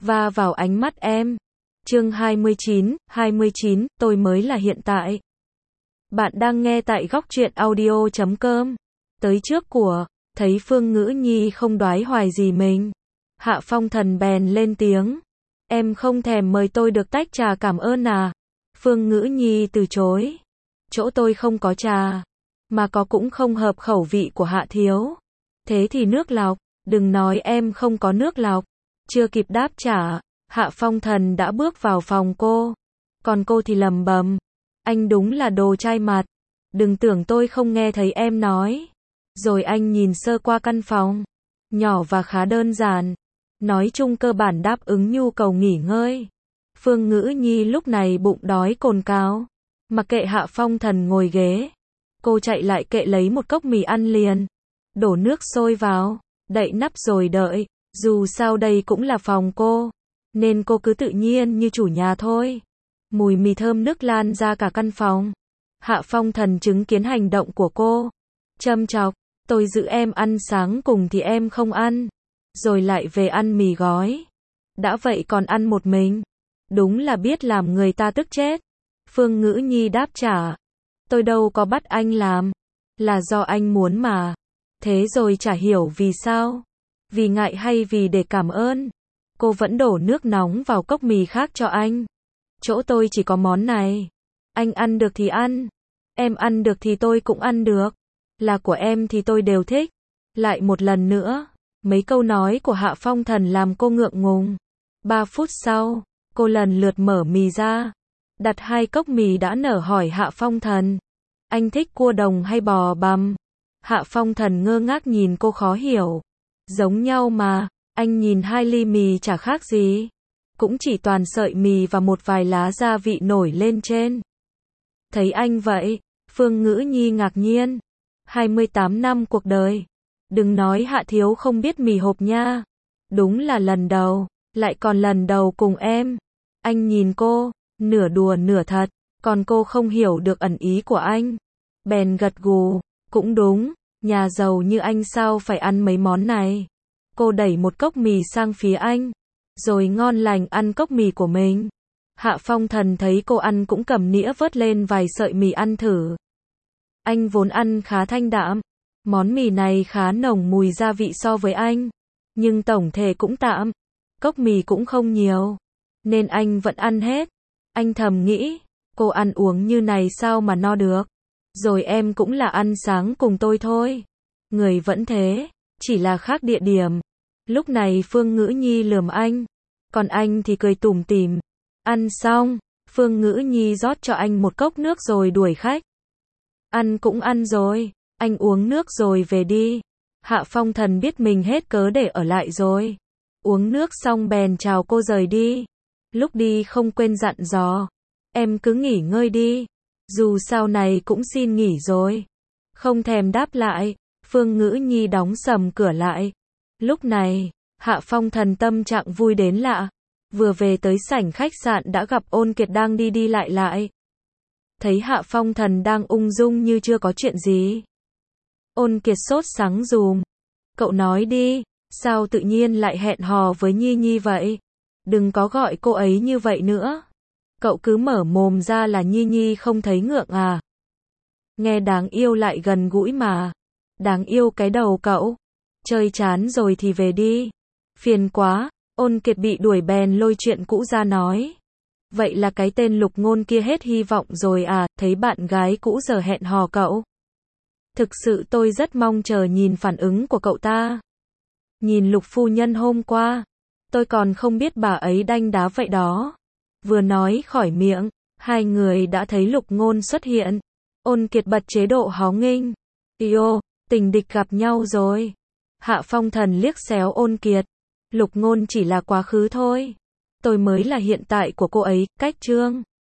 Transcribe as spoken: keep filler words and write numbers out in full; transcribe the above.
va vào ánh mắt em. Chương hai mươi chín, hai mươi chín, tôi mới là hiện tại. Bạn đang nghe tại góc truyện audio chấm com. Tới trước của, thấy Phương Ngữ Nhi không đoái hoài gì mình. Hạ Phong Thần bèn lên tiếng. Em không thèm mời tôi được tách trà cảm ơn à? Phương Ngữ Nhi từ chối. Chỗ tôi không có trà, mà có cũng không hợp khẩu vị của Hạ thiếu. Thế thì nước lọc, đừng nói em không có nước lọc. Chưa kịp đáp trả, Hạ Phong Thần đã bước vào phòng cô. Còn cô thì lầm bầm. Anh đúng là đồ chai mặt. Đừng tưởng tôi không nghe thấy em nói. Rồi anh nhìn sơ qua căn phòng. Nhỏ và khá đơn giản. Nói chung cơ bản đáp ứng nhu cầu nghỉ ngơi. Phương Ngữ Nhi lúc này bụng đói cồn cào. Mặc kệ Hạ Phong Thần ngồi ghế. Cô chạy lại kệ lấy một cốc mì ăn liền. Đổ nước sôi vào. Đậy nắp rồi đợi. Dù sao đây cũng là phòng cô. Nên cô cứ tự nhiên như chủ nhà thôi. Mùi mì thơm nức lan ra cả căn phòng. Hạ Phong Thần chứng kiến hành động của cô. Châm chọc. Tôi giữ em ăn sáng cùng thì em không ăn. Rồi lại về ăn mì gói. Đã vậy còn ăn một mình. Đúng là biết làm người ta tức chết. Phương Ngữ Nhi đáp trả. Tôi đâu có bắt anh làm. Là do anh muốn mà. Thế rồi chả hiểu vì sao. Vì ngại hay vì để cảm ơn. Cô vẫn đổ nước nóng vào cốc mì khác cho anh. Chỗ tôi chỉ có món này. Anh ăn được thì ăn. Em ăn được thì tôi cũng ăn được. Là của em thì tôi đều thích. Lại một lần nữa. Mấy câu nói của Hạ Phong Thần làm cô ngượng ngùng. Ba phút sau, cô lần lượt mở mì ra. Đặt hai cốc mì đã nở hỏi Hạ Phong Thần. Anh thích cua đồng hay bò bằm? Hạ Phong Thần ngơ ngác nhìn cô khó hiểu. Giống nhau mà, anh nhìn hai ly mì chả khác gì. Cũng chỉ toàn sợi mì và một vài lá gia vị nổi lên trên. Thấy anh vậy, Phương Ngữ Nhi ngạc nhiên. hai mươi tám năm cuộc đời. Đừng nói Hạ thiếu không biết mì hộp nha. Đúng là lần đầu, lại còn lần đầu cùng em. Anh nhìn cô, nửa đùa nửa thật, còn cô không hiểu được ẩn ý của anh. Bèn gật gù, cũng đúng, nhà giàu như anh sao phải ăn mấy món này. Cô đẩy một cốc mì sang phía anh, rồi ngon lành ăn cốc mì của mình. Hạ Phong Thần thấy cô ăn cũng cầm nĩa vớt lên vài sợi mì ăn thử. Anh vốn ăn khá thanh đạm. Món mì này khá nồng mùi gia vị so với anh. Nhưng tổng thể cũng tạm. Cốc mì cũng không nhiều. Nên anh vẫn ăn hết. Anh thầm nghĩ, cô ăn uống như này sao mà no được. Rồi em cũng là ăn sáng cùng tôi thôi. Người vẫn thế, chỉ là khác địa điểm. Lúc này Phương Ngữ Nhi lườm anh. Còn anh thì cười tủm tỉm. Ăn xong, Phương Ngữ Nhi rót cho anh một cốc nước rồi đuổi khách. Ăn cũng ăn rồi. Anh uống nước rồi về đi. Hạ Phong Thần biết mình hết cớ để ở lại rồi. Uống nước xong bèn chào cô rời đi. Lúc đi không quên dặn dò. Em cứ nghỉ ngơi đi. Dù sao này cũng xin nghỉ rồi. Không thèm đáp lại. Phương Ngữ Nhi đóng sầm cửa lại. Lúc này, Hạ Phong Thần tâm trạng vui đến lạ. Vừa về tới sảnh khách sạn đã gặp Ôn Kiệt đang đi đi lại lại. Thấy Hạ Phong Thần đang ung dung như chưa có chuyện gì. Ôn Kiệt sốt sắng dùm. Cậu nói đi, sao tự nhiên lại hẹn hò với Nhi Nhi vậy? Đừng có gọi cô ấy như vậy nữa. Cậu cứ mở mồm ra là Nhi Nhi không thấy ngượng à? Nghe đáng yêu lại gần gũi mà. Đáng yêu cái đầu cậu. Chơi chán rồi thì về đi. Phiền quá. Ôn Kiệt bị đuổi bèn lôi chuyện cũ ra nói. Vậy là cái tên Lục Ngôn kia hết hy vọng rồi à? Thấy bạn gái cũ giờ hẹn hò cậu. Thực sự tôi rất mong chờ nhìn phản ứng của cậu ta. Nhìn Lục phu nhân hôm qua, tôi còn không biết bà ấy đanh đá vậy đó. Vừa nói khỏi miệng, hai người đã thấy Lục Ngôn xuất hiện. Ôn Kiệt bật chế độ hó nghênh. Yêu, tình địch gặp nhau rồi. Hạ Phong Thần liếc xéo Ôn Kiệt. Lục Ngôn chỉ là quá khứ thôi. Tôi mới là hiện tại của cô ấy, cách chương.